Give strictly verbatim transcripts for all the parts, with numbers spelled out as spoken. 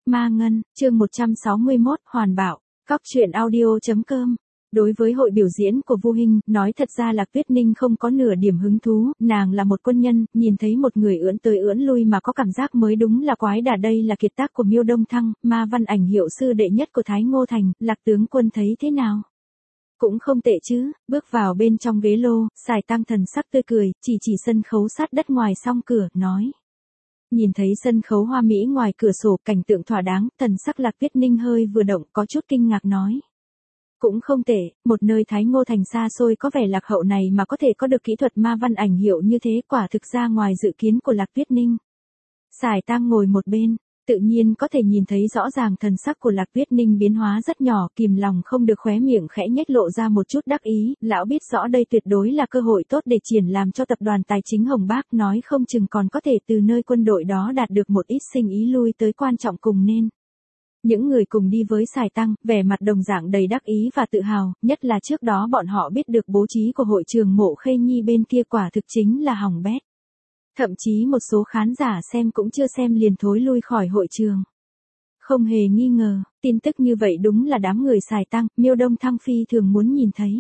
Ma Ngân, chương một trăm sáu mươi mốt, Hoàn Bảo, Cóc truyện audio chấm com. Đối với hội biểu diễn của Vu Hinh, nói thật ra Lạc Tuyết Ninh không có nửa điểm hứng thú, nàng là một quân nhân, nhìn thấy một người ưỡn tới ưỡn lui mà có cảm giác mới đúng là quái đả. Đây là kiệt tác của Miêu Đông Thăng, Ma Văn Ảnh hiệu sư đệ nhất của Thái Ngô Thành, Lạc tướng quân thấy thế nào? Cũng không tệ chứ. Bước vào bên trong ghế lô, Sài Tăng thần sắc tươi cười, chỉ chỉ sân khấu sát đất ngoài song cửa, nói. Nhìn thấy sân khấu hoa mỹ ngoài cửa sổ, cảnh tượng thỏa đáng, thần sắc Lạc Tuyết Ninh hơi vừa động, có chút kinh ngạc nói. Cũng không tệ, một nơi Thái Ngô Thành xa xôi có vẻ lạc hậu này mà có thể có được kỹ thuật Ma Văn Ảnh hiệu như thế, quả thực ra ngoài dự kiến của Lạc Tuyết Ninh. Sài Tăng ngồi một bên, tự nhiên có thể nhìn thấy rõ ràng thần sắc của Lạc Tuyết Ninh biến hóa rất nhỏ, kìm lòng không được khóe miệng khẽ nhếch lộ ra một chút đắc ý, lão biết rõ đây tuyệt đối là cơ hội tốt để triển làm cho tập đoàn tài chính Hồng Bác, nói không chừng còn có thể từ nơi quân đội đó đạt được một ít sinh ý lui tới quan trọng cùng nên. Những người cùng đi với Sài Tăng, vẻ mặt đồng dạng đầy đắc ý và tự hào, nhất là trước đó bọn họ biết được bố trí của hội trường Mộ Khê Nhi bên kia quả thực chính là hỏng bét. Thậm chí một số khán giả xem cũng chưa xem liền thối lui khỏi hội trường. Không hề nghi ngờ, tin tức như vậy đúng là đám người Sài Tăng, Miêu Đông Thăng phi thường muốn nhìn thấy.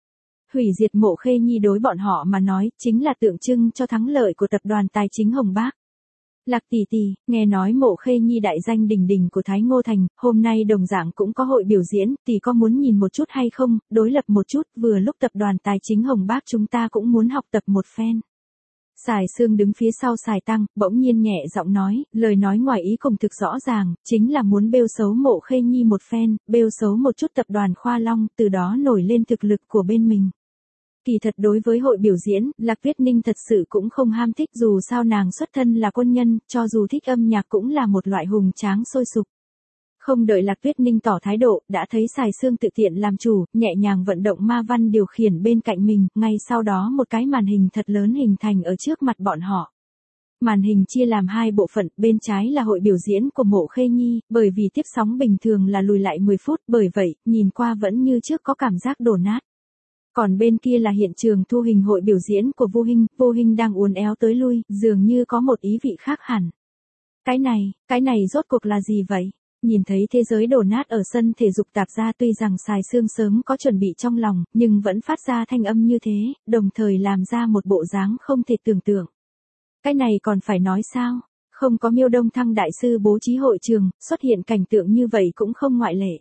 Hủy diệt Mộ Khê Nhi đối bọn họ mà nói, chính là tượng trưng cho thắng lợi của tập đoàn tài chính Hồng Bác. Lạc tỷ tỷ, nghe nói Mộ Khê Nhi đại danh đình đình của Thái Ngô Thành, hôm nay đồng dạng cũng có hội biểu diễn, tỷ có muốn nhìn một chút hay không, đối lập một chút, vừa lúc tập đoàn tài chính Hồng Bác chúng ta cũng muốn học tập một phen. Sài Sương đứng phía sau Sài Tăng, bỗng nhiên nhẹ giọng nói, lời nói ngoài ý cùng thực rõ ràng, chính là muốn bêu xấu Mộ Khê Nhi một phen, bêu xấu một chút tập đoàn Khoa Long, từ đó nổi lên thực lực của bên mình. Kỳ thật đối với hội biểu diễn, Lạc Tuyết Ninh thật sự cũng không ham thích, dù sao nàng xuất thân là quân nhân, cho dù thích âm nhạc cũng là một loại hùng tráng sôi sục. Không đợi Lạc Tuyết Ninh tỏ thái độ, đã thấy Sài Sương tự tiện làm chủ, nhẹ nhàng vận động ma văn điều khiển bên cạnh mình, ngay sau đó một cái màn hình thật lớn hình thành ở trước mặt bọn họ. Màn hình chia làm hai bộ phận, bên trái là hội biểu diễn của Mộ Khê Nhi, bởi vì tiếp sóng bình thường là lùi lại mười phút, bởi vậy, nhìn qua vẫn như trước có cảm giác đổ nát. Còn bên kia là hiện trường thu hình hội biểu diễn của Vu Hinh, Vu Hinh đang uốn éo tới lui, dường như có một ý vị khác hẳn. Cái này, cái này rốt cuộc là gì vậy? Nhìn thấy thế giới đổ nát ở sân thể dục tạp gia, tuy rằng Sài Sương sớm có chuẩn bị trong lòng, nhưng vẫn phát ra thanh âm như thế, đồng thời làm ra một bộ dáng không thể tưởng tượng. Cái này còn phải nói sao? Không có Miêu Đông Thăng đại sư bố trí hội trường, xuất hiện cảnh tượng như vậy cũng không ngoại lệ.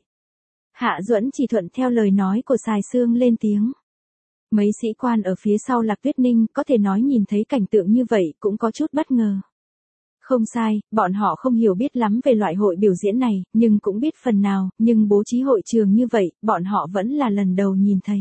Hạ Duẫn chỉ thuận theo lời nói của Sài Sương lên tiếng. Mấy sĩ quan ở phía sau Lạc Tuyết Ninh có thể nói nhìn thấy cảnh tượng như vậy cũng có chút bất ngờ. Không sai, bọn họ không hiểu biết lắm về loại hội biểu diễn này, nhưng cũng biết phần nào, nhưng bố trí hội trường như vậy, bọn họ vẫn là lần đầu nhìn thấy.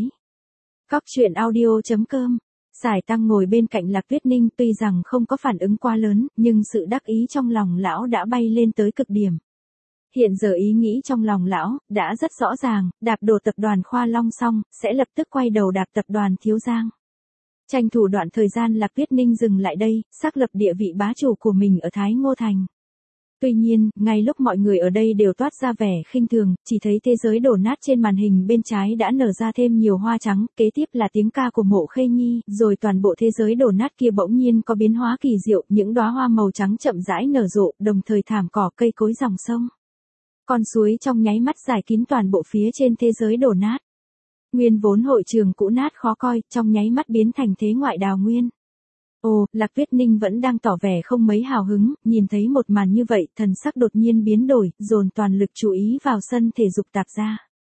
Cóc truyện audio chấm com. Sài Tăng ngồi bên cạnh Lạc Tuyết Ninh, tuy rằng không có phản ứng quá lớn, nhưng sự đắc ý trong lòng lão đã bay lên tới cực điểm. Hiện giờ ý nghĩ trong lòng lão, đã rất rõ ràng, đạp đổ tập đoàn Khoa Long xong, sẽ lập tức quay đầu đạp tập đoàn Thiếu Giang. Tranh thủ đoạn thời gian Lạc Tuyết Ninh dừng lại đây, xác lập địa vị bá chủ của mình ở Thái Ngô Thành. Tuy nhiên, ngay lúc mọi người ở đây đều toát ra vẻ khinh thường, chỉ thấy thế giới đổ nát trên màn hình bên trái đã nở ra thêm nhiều hoa trắng, kế tiếp là tiếng ca của Mộ Khê Nhi, rồi toàn bộ thế giới đổ nát kia bỗng nhiên có biến hóa kỳ diệu, những đóa hoa màu trắng chậm rãi nở rộ, đồng thời thảm cỏ cây cối dòng sông. Con suối trong nháy mắt giải kín toàn bộ phía trên thế giới đổ nát. Nguyên vốn hội trường cũ nát khó coi, trong nháy mắt biến thành thế ngoại đào nguyên. Ồ, Lạc Tuyết Ninh vẫn đang tỏ vẻ không mấy hào hứng, nhìn thấy một màn như vậy, thần sắc đột nhiên biến đổi, dồn toàn lực chú ý vào sân thể dục tạp gia.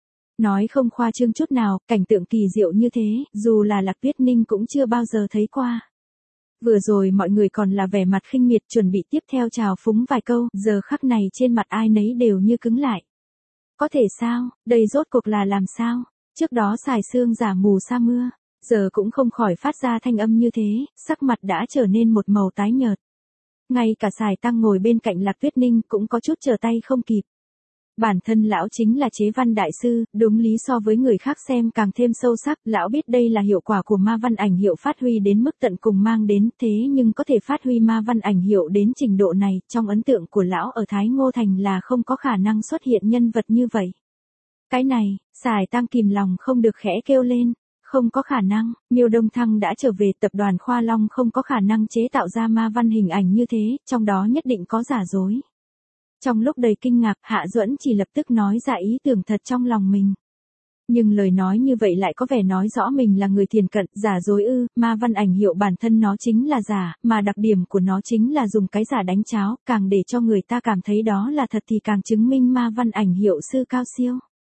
Nói không khoa trương chút nào, cảnh tượng kỳ diệu như thế, dù là Lạc Tuyết Ninh cũng chưa bao giờ thấy qua. Vừa rồi mọi người còn là vẻ mặt khinh miệt chuẩn bị tiếp theo chào phúng vài câu, giờ khắc này trên mặt ai nấy đều như cứng lại. Có thể sao, đây rốt cuộc là làm sao? Trước đó Sài Sương giả mù sa mưa, giờ cũng không khỏi phát ra thanh âm như thế, sắc mặt đã trở nên một màu tái nhợt. Ngay cả Sài Tăng ngồi bên cạnh Lạc Tuyết Ninh cũng có chút trở tay không kịp. Bản thân lão chính là chế văn đại sư, đúng lý so với người khác xem càng thêm sâu sắc, lão biết đây là hiệu quả của ma văn ảnh hiệu phát huy đến mức tận cùng mang đến, thế nhưng có thể phát huy ma văn ảnh hiệu đến trình độ này, trong ấn tượng của lão ở Thái Ngô Thành là không có khả năng xuất hiện nhân vật như vậy. Cái này, Sài Tăng kìm lòng không được khẽ kêu lên, không có khả năng, Miêu Đông Thăng đã trở về, tập đoàn Khoa Long không có khả năng chế tạo ra ma văn hình ảnh như thế, trong đó nhất định có giả dối. Trong lúc đầy kinh ngạc, Hạ Duẫn chỉ lập tức nói ra ý tưởng thật trong lòng mình. Nhưng lời nói như vậy lại có vẻ nói rõ mình là người thiền cận, giả dối ư, ma văn ảnh hiệu bản thân nó chính là giả, mà đặc điểm của nó chính là dùng cái giả đánh cháo, càng để cho người ta cảm thấy đó là thật thì càng chứng minh ma văn ảnh hiệu sư cao siêu.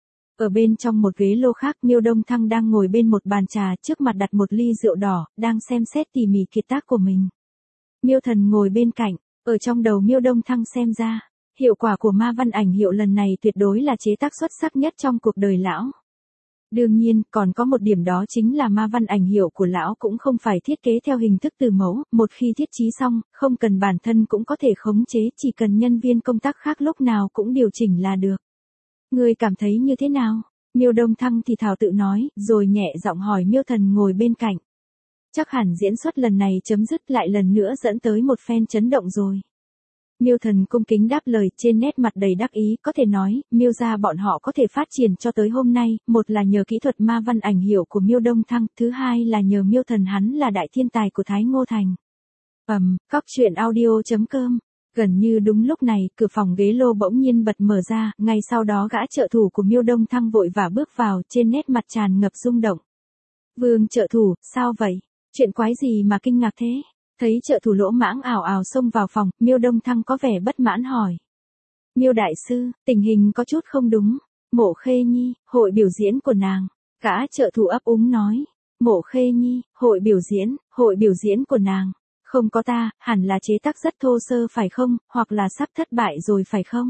Ở bên trong một ghế lô khác, Miêu Đông Thăng đang ngồi bên một bàn trà, trước mặt đặt một ly rượu đỏ, đang xem xét tỉ mỉ kiệt tác của mình. Miêu Thần ngồi bên cạnh, ở trong đầu Miêu Đông Thăng xem ra, hiệu quả của ma văn ảnh hiệu lần này tuyệt đối là chế tác xuất sắc nhất trong cuộc đời lão. Đương nhiên, còn có một điểm đó chính là ma văn ảnh hiệu của lão cũng không phải thiết kế theo hình thức từ mẫu, một khi thiết trí xong, không cần bản thân cũng có thể khống chế, chỉ cần nhân viên công tác khác lúc nào cũng điều chỉnh là được. Ngươi cảm thấy như thế nào? Miêu Đông Thăng thì thào tự nói, rồi nhẹ giọng hỏi Miêu Thần ngồi bên cạnh. Chắc hẳn diễn xuất lần này chấm dứt lại lần nữa dẫn tới một phen chấn động rồi. Miêu Thần cung kính đáp lời, trên nét mặt đầy đắc ý, có thể nói, Miêu gia bọn họ có thể phát triển cho tới hôm nay, một là nhờ kỹ thuật ma văn ảnh hiệu của Miêu Đông Thăng, thứ hai là nhờ Miêu Thần hắn là đại thiên tài của Thái Ngô Thành. Ầm, cóc truyện audio chấm com. Gần như đúng lúc này, cửa phòng ghế lô bỗng nhiên bật mở ra, ngay sau đó gã trợ thủ của Miêu Đông Thăng vội vã bước vào, trên nét mặt tràn ngập rung động. Vương trợ thủ, sao vậy? Chuyện quái gì mà kinh ngạc thế? Thấy trợ thủ lỗ mãng ảo ảo xông vào phòng, Miêu Đông Thăng có vẻ bất mãn hỏi. Miêu đại sư, tình hình có chút không đúng. Mộ Khê Nhi, hội biểu diễn của nàng. Gã trợ thủ ấp úng nói. Mộ Khê Nhi, hội biểu diễn, hội biểu diễn của nàng. Không có ta, hẳn là chế tác rất thô sơ phải không, hoặc là sắp thất bại rồi phải không?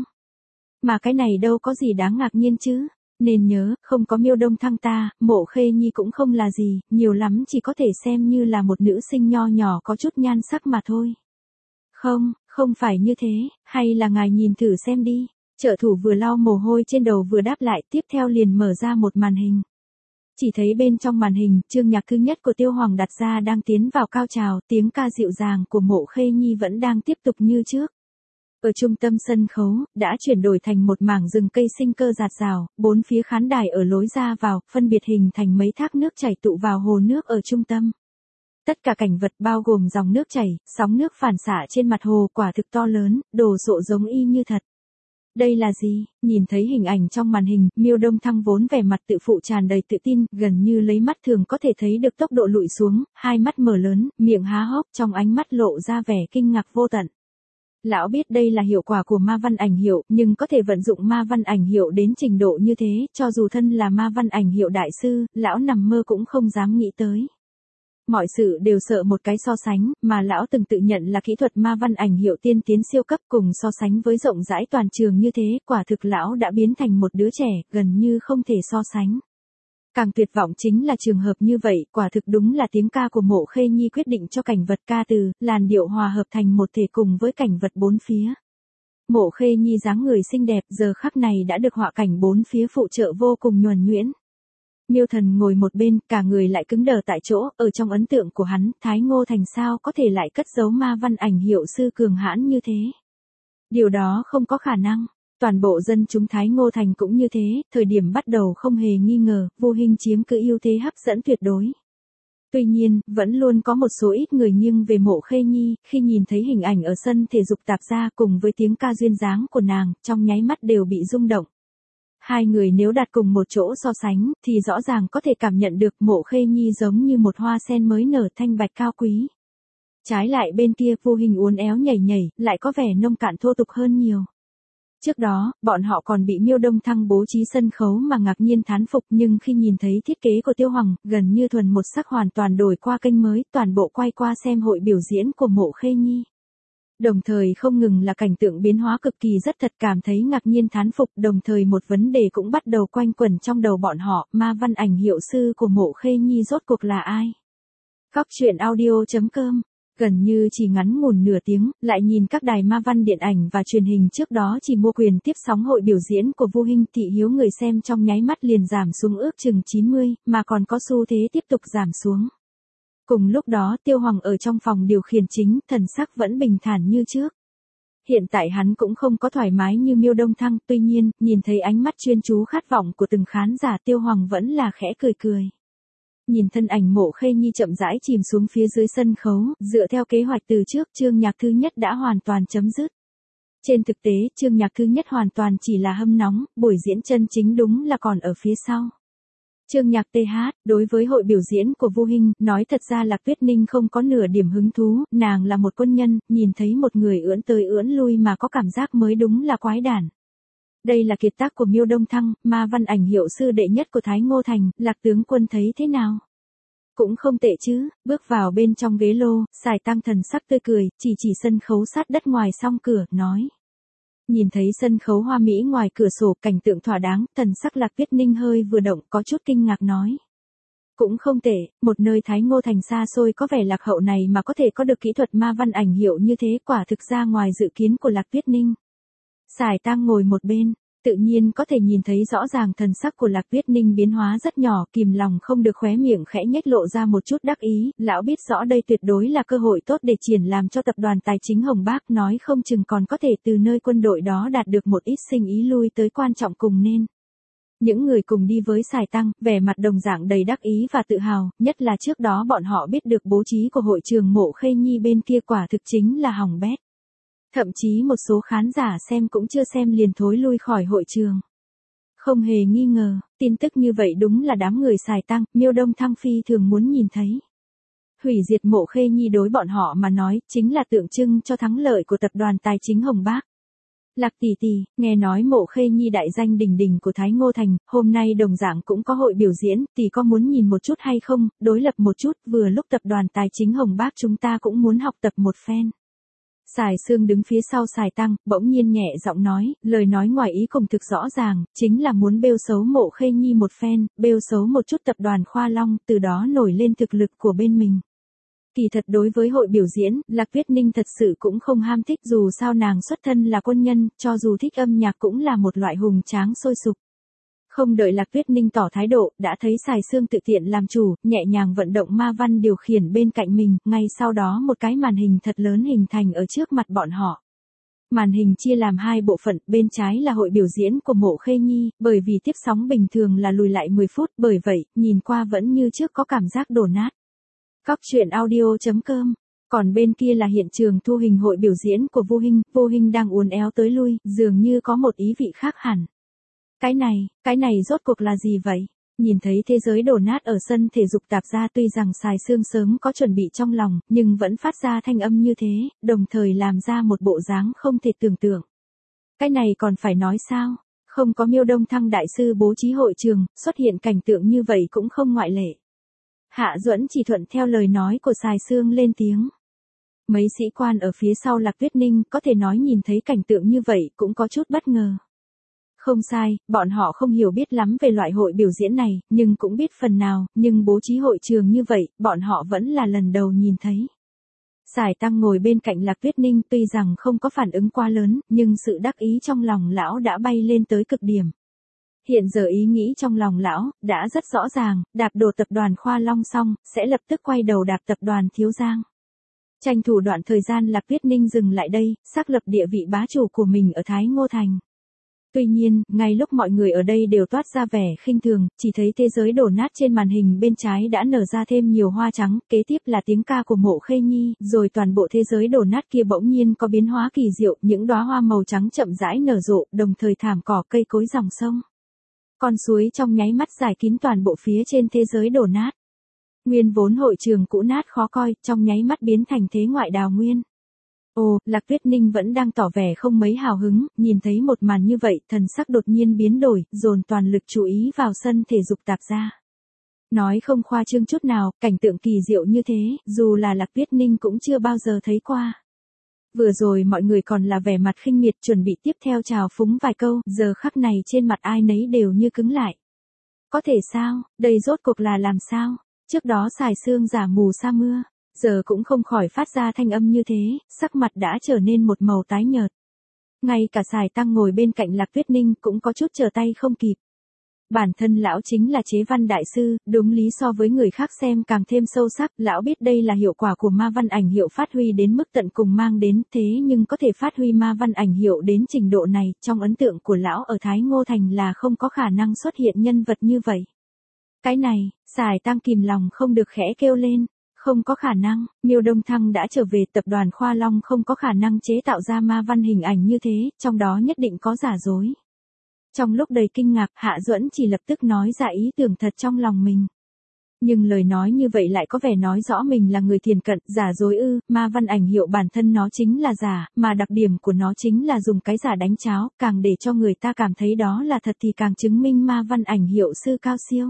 Mà cái này đâu có gì đáng ngạc nhiên chứ. Nên nhớ, không có Miêu Đông Thăng ta, Mộ Khê Nhi cũng không là gì, nhiều lắm chỉ có thể xem như là một nữ sinh nho nhỏ có chút nhan sắc mà thôi. Không, không phải như thế, hay là ngài nhìn thử xem đi. Trợ thủ vừa lau mồ hôi trên đầu vừa đáp lại, tiếp theo liền mở ra một màn hình. Chỉ thấy bên trong màn hình, chương nhạc thứ nhất của Tiêu Hoàng đặt ra đang tiến vào cao trào, tiếng ca dịu dàng của Mộ Khê Nhi vẫn đang tiếp tục như trước. Ở trung tâm sân khấu, đã chuyển đổi thành một mảng rừng cây sinh cơ rạt rào, bốn phía khán đài ở lối ra vào, phân biệt hình thành mấy thác nước chảy tụ vào hồ nước ở trung tâm. Tất cả cảnh vật bao gồm dòng nước chảy, sóng nước phản xạ trên mặt hồ quả thực to lớn, đồ sộ giống y như thật. Đây là gì? Nhìn thấy hình ảnh trong màn hình, Miêu Đông Thăng vốn vẻ mặt tự phụ tràn đầy tự tin, gần như lấy mắt thường có thể thấy được tốc độ lụi xuống, hai mắt mở lớn, miệng há hốc, trong ánh mắt lộ ra vẻ kinh ngạc vô tận. Lão biết đây là hiệu quả của ma văn ảnh hiệu, nhưng có thể vận dụng ma văn ảnh hiệu đến trình độ như thế, cho dù thân là ma văn ảnh hiệu đại sư, lão nằm mơ cũng không dám nghĩ tới. Mọi sự đều sợ một cái so sánh, mà lão từng tự nhận là kỹ thuật ma văn ảnh hiệu tiên tiến siêu cấp, cùng so sánh với rộng rãi toàn trường như thế, quả thực lão đã biến thành một đứa trẻ, gần như không thể so sánh. Càng tuyệt vọng chính là trường hợp như vậy, quả thực đúng là tiếng ca của Mộ Khê Nhi quyết định cho cảnh vật ca từ, làn điệu hòa hợp thành một thể cùng với cảnh vật bốn phía. Mộ Khê Nhi dáng người xinh đẹp giờ khắc này đã được họa cảnh bốn phía phụ trợ vô cùng nhuần nhuyễn. Miêu Thần ngồi một bên, cả người lại cứng đờ tại chỗ, ở trong ấn tượng của hắn, Thái Ngô Thành sao có thể lại cất giấu ma văn ảnh hiệu sư cường hãn như thế. Điều đó không có khả năng. Toàn bộ dân chúng Thái Ngô Thành cũng như thế, thời điểm bắt đầu không hề nghi ngờ, Vô Hình chiếm cứ ưu thế hấp dẫn tuyệt đối. Tuy nhiên, vẫn luôn có một số ít người nghiêng về Mộ Khê Nhi, khi nhìn thấy hình ảnh ở sân thể dục tạp gia cùng với tiếng ca duyên dáng của nàng, trong nháy mắt đều bị rung động. Hai người nếu đặt cùng một chỗ so sánh, thì rõ ràng có thể cảm nhận được Mộ Khê Nhi giống như một hoa sen mới nở thanh bạch cao quý. Trái lại bên kia Vô Hình uốn éo nhảy nhảy, lại có vẻ nông cạn thô tục hơn nhiều. Trước đó, bọn họ còn bị Miêu Đông Thăng bố trí sân khấu mà ngạc nhiên thán phục, nhưng khi nhìn thấy thiết kế của Tiêu Hoàng, gần như thuần một sắc hoàn toàn đổi qua kênh mới, toàn bộ quay qua xem hội biểu diễn của Mộ Khê Nhi. Đồng thời không ngừng là cảnh tượng biến hóa cực kỳ rất thật, cảm thấy ngạc nhiên thán phục, đồng thời một vấn đề cũng bắt đầu quanh quẩn trong đầu bọn họ, ma văn ảnh hiệu sư của Mộ Khê Nhi rốt cuộc là ai? Cóc truyện audio chấm com. Gần như chỉ ngắn ngủn nửa tiếng, lại nhìn các đài ma văn điện ảnh và truyền hình trước đó chỉ mua quyền tiếp sóng hội biểu diễn của Vu Hinh, thị hiếu người xem trong nháy mắt liền giảm xuống ước chừng chín mươi, mà còn có xu thế tiếp tục giảm xuống. Cùng lúc đó Tiêu Hoàng ở trong phòng điều khiển chính, thần sắc vẫn bình thản như trước. Hiện tại hắn cũng không có thoải mái như Miêu Đông Thăng, tuy nhiên, nhìn thấy ánh mắt chuyên chú khát vọng của từng khán giả, Tiêu Hoàng vẫn là khẽ cười cười. Nhìn thân ảnh Mộ Khê Nhi chậm rãi chìm xuống phía dưới sân khấu, dựa theo kế hoạch từ trước, chương nhạc thứ nhất đã hoàn toàn chấm dứt. Trên thực tế, chương nhạc thứ nhất hoàn toàn chỉ là hâm nóng, buổi diễn chân chính đúng là còn ở phía sau. Chương nhạc tê hát, đối với hội biểu diễn của Vu Hinh, nói thật ra Lạc Tuyết Ninh không có nửa điểm hứng thú, nàng là một quân nhân, nhìn thấy một người ưỡn tới ưỡn lui mà có cảm giác mới đúng là quái đản. Đây là kiệt tác của Miêu Đông Thăng, ma văn ảnh hiệu sư đệ nhất của Thái Ngô Thành, Lạc tướng quân thấy thế nào? Cũng không tệ chứ, bước vào bên trong ghế lô, Sài Tăng thần sắc tươi cười, chỉ chỉ sân khấu sát đất ngoài song cửa, nói. Nhìn thấy sân khấu hoa mỹ ngoài cửa sổ cảnh tượng thỏa đáng, thần sắc Lạc Tuyết Ninh hơi vừa động có chút kinh ngạc nói. Cũng không tệ, một nơi Thái Ngô Thành xa xôi có vẻ lạc hậu này mà có thể có được kỹ thuật ma văn ảnh hiệu như thế quả thực ra ngoài dự kiến của Lạc Tuyết Ninh. Sài Tăng ngồi một bên, tự nhiên có thể nhìn thấy rõ ràng thần sắc của Lạc Tuyết Ninh biến hóa rất nhỏ, kìm lòng không được khóe miệng khẽ nhếch lộ ra một chút đắc ý, lão biết rõ đây tuyệt đối là cơ hội tốt để triển làm cho tập đoàn tài chính Hồng Bác, nói không chừng còn có thể từ nơi quân đội đó đạt được một ít sinh ý lui tới quan trọng cùng nên. Những người cùng đi với Sài Tăng, vẻ mặt đồng dạng đầy đắc ý và tự hào, nhất là trước đó bọn họ biết được bố trí của hội trường Mộ Khê Nhi bên kia quả thực chính là hỏng bét. Thậm chí một số khán giả xem cũng chưa xem liền thối lui khỏi hội trường. Không hề nghi ngờ, tin tức như vậy đúng là đám người Sài Tăng, Miêu Đông Thăng phi thường muốn nhìn thấy. Hủy diệt Mộ Khê Nhi đối bọn họ mà nói, chính là tượng trưng cho thắng lợi của tập đoàn tài chính Hồng Bác. Lạc tỷ tỷ, nghe nói Mộ Khê Nhi đại danh đỉnh đỉnh của Thái Ngô Thành, hôm nay đồng dạng cũng có hội biểu diễn, tỷ có muốn nhìn một chút hay không, đối lập một chút, vừa lúc tập đoàn tài chính Hồng Bác chúng ta cũng muốn học tập một phen. Sài Sương đứng phía sau Sài Tăng, bỗng nhiên nhẹ giọng nói, lời nói ngoài ý cùng thực rõ ràng, chính là muốn bêu xấu Mộ Khê Nhi một phen, bêu xấu một chút tập đoàn Khoa Long, từ đó nổi lên thực lực của bên mình. Kỳ thật đối với hội biểu diễn, Lạc Tuyết Ninh thật sự cũng không ham thích, dù sao nàng xuất thân là quân nhân, cho dù thích âm nhạc cũng là một loại hùng tráng sôi sục. Không đợi Lạc Tuyết Ninh tỏ thái độ, đã thấy Sài Sương tự tiện làm chủ, nhẹ nhàng vận động ma văn điều khiển bên cạnh mình, ngay sau đó một cái màn hình thật lớn hình thành ở trước mặt bọn họ. Màn hình chia làm hai bộ phận, bên trái là hội biểu diễn của Mộ Khê Nhi, bởi vì tiếp sóng bình thường là lùi lại mười phút, bởi vậy, nhìn qua vẫn như trước có cảm giác đổ nát. Cóc truyện audio chấm com. Còn bên kia là hiện trường thu hình hội biểu diễn của Vu Hinh, Vu Hinh đang uốn éo tới lui, dường như có một ý vị khác hẳn. Cái này, cái này rốt cuộc là gì vậy? Nhìn thấy thế giới đổ nát ở sân thể dục tạp gia, tuy rằng Sài Sương sớm có chuẩn bị trong lòng, nhưng vẫn phát ra thanh âm như thế, đồng thời làm ra một bộ dáng không thể tưởng tượng. Cái này còn phải nói sao? Không có Miêu Đông Thăng đại sư bố trí hội trường, xuất hiện cảnh tượng như vậy cũng không ngoại lệ. Hạ Duẫn chỉ thuận theo lời nói của Sài Sương lên tiếng. Mấy sĩ quan ở phía sau Lạc Tuyết Ninh có thể nói nhìn thấy cảnh tượng như vậy cũng có chút bất ngờ. Không sai, bọn họ không hiểu biết lắm về loại hội biểu diễn này, nhưng cũng biết phần nào, nhưng bố trí hội trường như vậy, bọn họ vẫn là lần đầu nhìn thấy. Sài Tăng ngồi bên cạnh Lạc Tuyết Ninh tuy rằng không có phản ứng quá lớn, nhưng sự đắc ý trong lòng lão đã bay lên tới cực điểm. Hiện giờ ý nghĩ trong lòng lão, đã rất rõ ràng, đạp đổ tập đoàn Khoa Long xong, sẽ lập tức quay đầu đạp tập đoàn Thiếu Giang. Tranh thủ đoạn thời gian Lạc Tuyết Ninh dừng lại đây, xác lập địa vị bá chủ của mình ở Thái Ngô Thành. Tuy nhiên, ngay lúc mọi người ở đây đều toát ra vẻ khinh thường, chỉ thấy thế giới đổ nát trên màn hình bên trái đã nở ra thêm nhiều hoa trắng, kế tiếp là tiếng ca của Mộ Khê Nhi, rồi toàn bộ thế giới đổ nát kia bỗng nhiên có biến hóa kỳ diệu, những đóa hoa màu trắng chậm rãi nở rộ, đồng thời thảm cỏ cây cối dòng sông. Con suối trong nháy mắt giải kín toàn bộ phía trên thế giới đổ nát. Nguyên vốn hội trường cũ nát khó coi, trong nháy mắt biến thành thế ngoại đào nguyên. Ồ, Lạc Tuyết Ninh vẫn đang tỏ vẻ không mấy hào hứng, nhìn thấy một màn như vậy, thần sắc đột nhiên biến đổi, dồn toàn lực chú ý vào sân thể dục tạp gia. Nói không khoa trương chút nào, cảnh tượng kỳ diệu như thế, dù là Lạc Tuyết Ninh cũng chưa bao giờ thấy qua. Vừa rồi mọi người còn là vẻ mặt khinh miệt chuẩn bị tiếp theo chào phúng vài câu, giờ khắc này trên mặt ai nấy đều như cứng lại. Có thể sao, đây rốt cuộc là làm sao? Trước đó Sài Sương giả mù sa mưa, giờ cũng không khỏi phát ra thanh âm như thế, sắc mặt đã trở nên một màu tái nhợt. Ngay cả Sài Tăng ngồi bên cạnh Lạc Tuyết Ninh cũng có chút trở tay không kịp. Bản thân lão chính là chế văn đại sư, đúng lý so với người khác xem càng thêm sâu sắc, lão biết đây là hiệu quả của ma văn ảnh hiệu phát huy đến mức tận cùng mang đến, thế nhưng có thể phát huy ma văn ảnh hiệu đến trình độ này, trong ấn tượng của lão ở Thái Ngô Thành là không có khả năng xuất hiện nhân vật như vậy. Cái này, Sài Tăng kìm lòng không được khẽ kêu lên, Không có khả năng, Miêu Đông Thăng đã trở về, tập đoàn Khoa Long không có khả năng chế tạo ra ma văn hình ảnh như thế, trong đó nhất định có giả dối. Trong lúc đầy kinh ngạc, Hạ Duẫn chỉ lập tức nói ra ý tưởng thật trong lòng mình. Nhưng lời nói như vậy lại có vẻ nói rõ mình là người thiền cận, giả dối ư, ma văn ảnh hiệu bản thân nó chính là giả, mà đặc điểm của nó chính là dùng cái giả đánh cháo, càng để cho người ta cảm thấy đó là thật thì càng chứng minh ma văn ảnh hiệu sư cao siêu.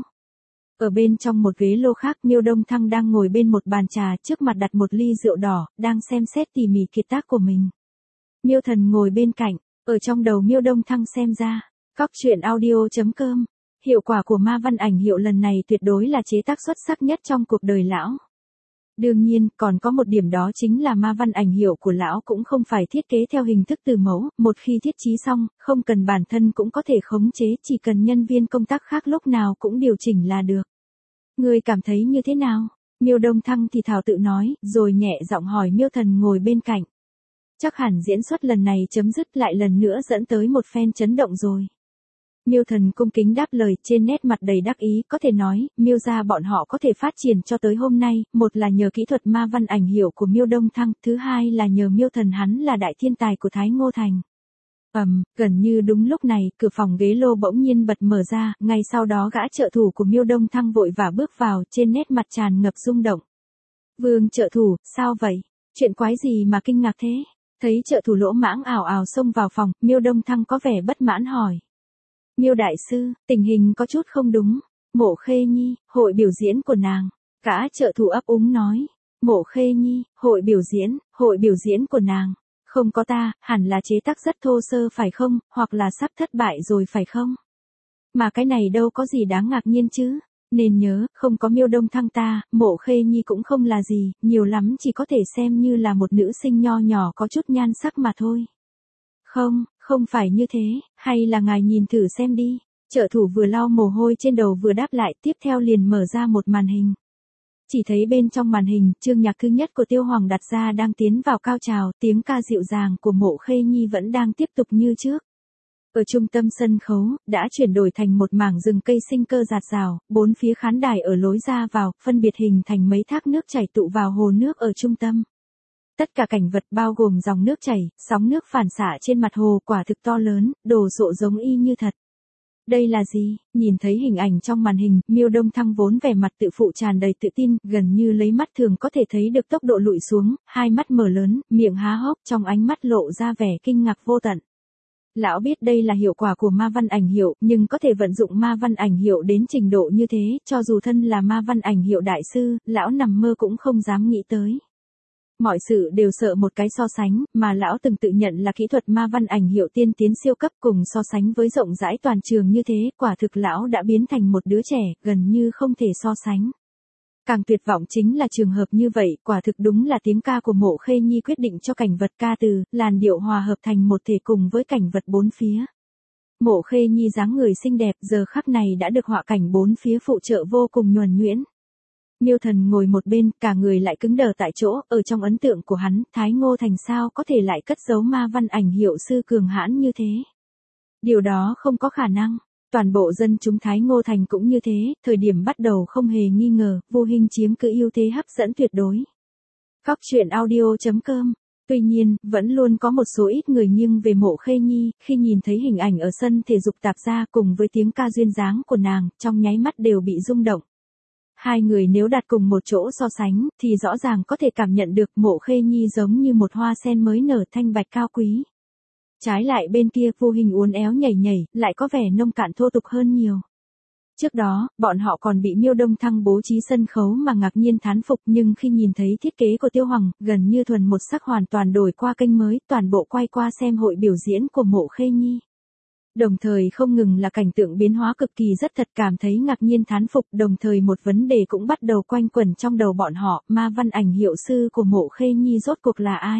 Ở bên trong một ghế lô khác, Miêu Đông Thăng đang ngồi bên một bàn trà, trước mặt đặt một ly rượu đỏ, đang xem xét tỉ mỉ kiệt tác của mình. Miêu Thần ngồi bên cạnh, ở trong đầu Miêu Đông Thăng xem ra, cóc truyện audio chấm com. Hiệu quả của ma văn ảnh hiệu lần này tuyệt đối là chế tác xuất sắc nhất trong cuộc đời lão. Đương nhiên, còn có một điểm đó chính là ma văn ảnh hiệu của lão cũng không phải thiết kế theo hình thức từ mẫu, một khi thiết trí xong, không cần bản thân cũng có thể khống chế, chỉ cần nhân viên công tác khác lúc nào cũng điều chỉnh là được. Người cảm thấy như thế nào? Miêu Đông Thăng thì thào tự nói, rồi nhẹ giọng hỏi Miêu Thần ngồi bên cạnh. Chắc hẳn diễn xuất lần này chấm dứt lại lần nữa dẫn tới một phen chấn động rồi. Miêu Thần cung kính đáp lời, trên nét mặt đầy đắc ý, có thể nói, Miêu gia bọn họ có thể phát triển cho tới hôm nay, một là nhờ kỹ thuật ma văn ảnh hiệu của Miêu Đông Thăng, thứ hai là nhờ Miêu Thần hắn là đại thiên tài của Thái Ngô Thành. Ầm, um, gần như đúng lúc này, cửa phòng ghế lô bỗng nhiên bật mở ra, ngay sau đó gã trợ thủ của Miêu Đông Thăng vội vã bước vào, trên nét mặt tràn ngập rung động. Vương trợ thủ, sao vậy? Chuyện quái gì mà kinh ngạc thế? Thấy trợ thủ lỗ mãng ảo ảo xông vào phòng, Miêu Đông Thăng có vẻ bất mãn hỏi. Miêu đại sư, tình hình có chút không đúng. Mộ Khê Nhi, hội biểu diễn của nàng. Gã trợ thủ ấp úng nói. Mộ Khê Nhi, hội biểu diễn, hội biểu diễn của nàng. Không có ta, hẳn là chế tác rất thô sơ phải không, hoặc là sắp thất bại rồi phải không? Mà cái này đâu có gì đáng ngạc nhiên chứ. Nên nhớ, không có Miêu Đông Thăng ta, Mộ Khê Nhi cũng không là gì, nhiều lắm chỉ có thể xem như là một nữ sinh nho nhỏ có chút nhan sắc mà thôi. Không, không phải như thế, hay là ngài nhìn thử xem đi. Trợ thủ vừa lau mồ hôi trên đầu vừa đáp lại, tiếp theo liền mở ra một màn hình. Chỉ thấy bên trong màn hình, chương nhạc thứ nhất của Tiêu Hoàng đặt ra đang tiến vào cao trào, tiếng ca dịu dàng của Mộ Khê Nhi vẫn đang tiếp tục như trước. Ở trung tâm sân khấu, đã chuyển đổi thành một mảng rừng cây sinh cơ rạt rào, bốn phía khán đài ở lối ra vào, phân biệt hình thành mấy thác nước chảy tụ vào hồ nước ở trung tâm. Tất cả cảnh vật bao gồm dòng nước chảy, sóng nước phản xạ trên mặt hồ quả thực to lớn, đồ sộ giống y như thật. Đây là gì? Nhìn thấy hình ảnh trong màn hình, Miêu Đông Thăng vốn vẻ mặt tự phụ tràn đầy tự tin, gần như lấy mắt thường có thể thấy được tốc độ lụi xuống, hai mắt mở lớn, miệng há hốc, trong ánh mắt lộ ra vẻ kinh ngạc vô tận. Lão biết đây là hiệu quả của ma văn ảnh hiệu, nhưng có thể vận dụng ma văn ảnh hiệu đến trình độ như thế, cho dù thân là ma văn ảnh hiệu đại sư, lão nằm mơ cũng không dám nghĩ tới. Mọi sự đều sợ một cái so sánh, mà lão từng tự nhận là kỹ thuật ma văn ảnh hiệu tiên tiến siêu cấp, cùng so sánh với rộng rãi toàn trường như thế, quả thực lão đã biến thành một đứa trẻ, gần như không thể so sánh. Càng tuyệt vọng chính là trường hợp như vậy, quả thực đúng là tiếng ca của Mộ Khê Nhi quyết định cho cảnh vật ca từ, làn điệu hòa hợp thành một thể cùng với cảnh vật bốn phía. Mộ Khê Nhi dáng người xinh đẹp giờ khắc này đã được họa cảnh bốn phía phụ trợ vô cùng nhuần nhuyễn. Miêu Thần ngồi một bên, cả người lại cứng đờ tại chỗ, ở trong ấn tượng của hắn, Thái Ngô Thành sao có thể lại cất giấu ma văn ảnh hiệu sư cường hãn như thế. Điều đó không có khả năng. Toàn bộ dân chúng Thái Ngô Thành cũng như thế, thời điểm bắt đầu không hề nghi ngờ, Vô Hình chiếm cứ ưu thế hấp dẫn tuyệt đối. Cóc truyện audio chấm com. Tuy nhiên, vẫn luôn có một số ít người nghiêng về Mộ Khê Nhi, khi nhìn thấy hình ảnh ở sân thể dục tạp gia cùng với tiếng ca duyên dáng của nàng, trong nháy mắt đều bị rung động. Hai người nếu đặt cùng một chỗ so sánh, thì rõ ràng có thể cảm nhận được Mộ Khê Nhi giống như một hoa sen mới nở thanh bạch cao quý. Trái lại bên kia Vô Hình uốn éo nhảy nhảy, lại có vẻ nông cạn thô tục hơn nhiều. Trước đó, bọn họ còn bị Miêu Đông Thăng bố trí sân khấu mà ngạc nhiên thán phục, nhưng khi nhìn thấy thiết kế của Tiêu Hoàng, gần như thuần một sắc hoàn toàn đổi qua kênh mới, toàn bộ quay qua xem hội biểu diễn của Mộ Khê Nhi. Đồng thời không ngừng là cảnh tượng biến hóa cực kỳ rất thật, cảm thấy ngạc nhiên thán phục, đồng thời một vấn đề cũng bắt đầu quanh quẩn trong đầu bọn họ, ma văn ảnh hiệu sư của Mộ Khê Nhi rốt cuộc là ai?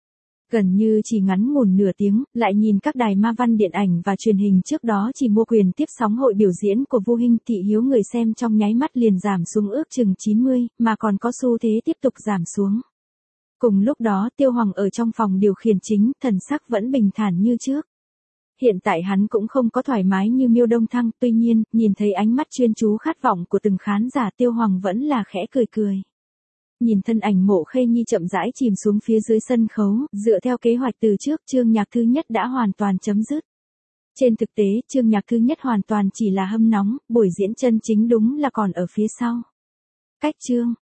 Gần như chỉ ngắn ngủn nửa tiếng, lại nhìn các đài ma văn điện ảnh và truyền hình trước đó chỉ mua quyền tiếp sóng hội biểu diễn của Vô Hình, thị hiếu người xem trong nháy mắt liền giảm xuống ước chừng chín mươi, mà còn có xu thế tiếp tục giảm xuống. Cùng lúc đó Tiêu Hoàng ở trong phòng điều khiển chính, thần sắc vẫn bình thản như trước. Hiện tại hắn cũng không có thoải mái như Miêu Đông Thăng, tuy nhiên, nhìn thấy ánh mắt chuyên chú khát vọng của từng khán giả, Tiêu Hoàng vẫn là khẽ cười cười. Nhìn thân ảnh Mộ Khê Nhi chậm rãi chìm xuống phía dưới sân khấu, dựa theo kế hoạch từ trước chương nhạc thứ nhất đã hoàn toàn chấm dứt. Trên thực tế, chương nhạc thứ nhất hoàn toàn chỉ là hâm nóng, buổi diễn chân chính đúng là còn ở phía sau. Cách chương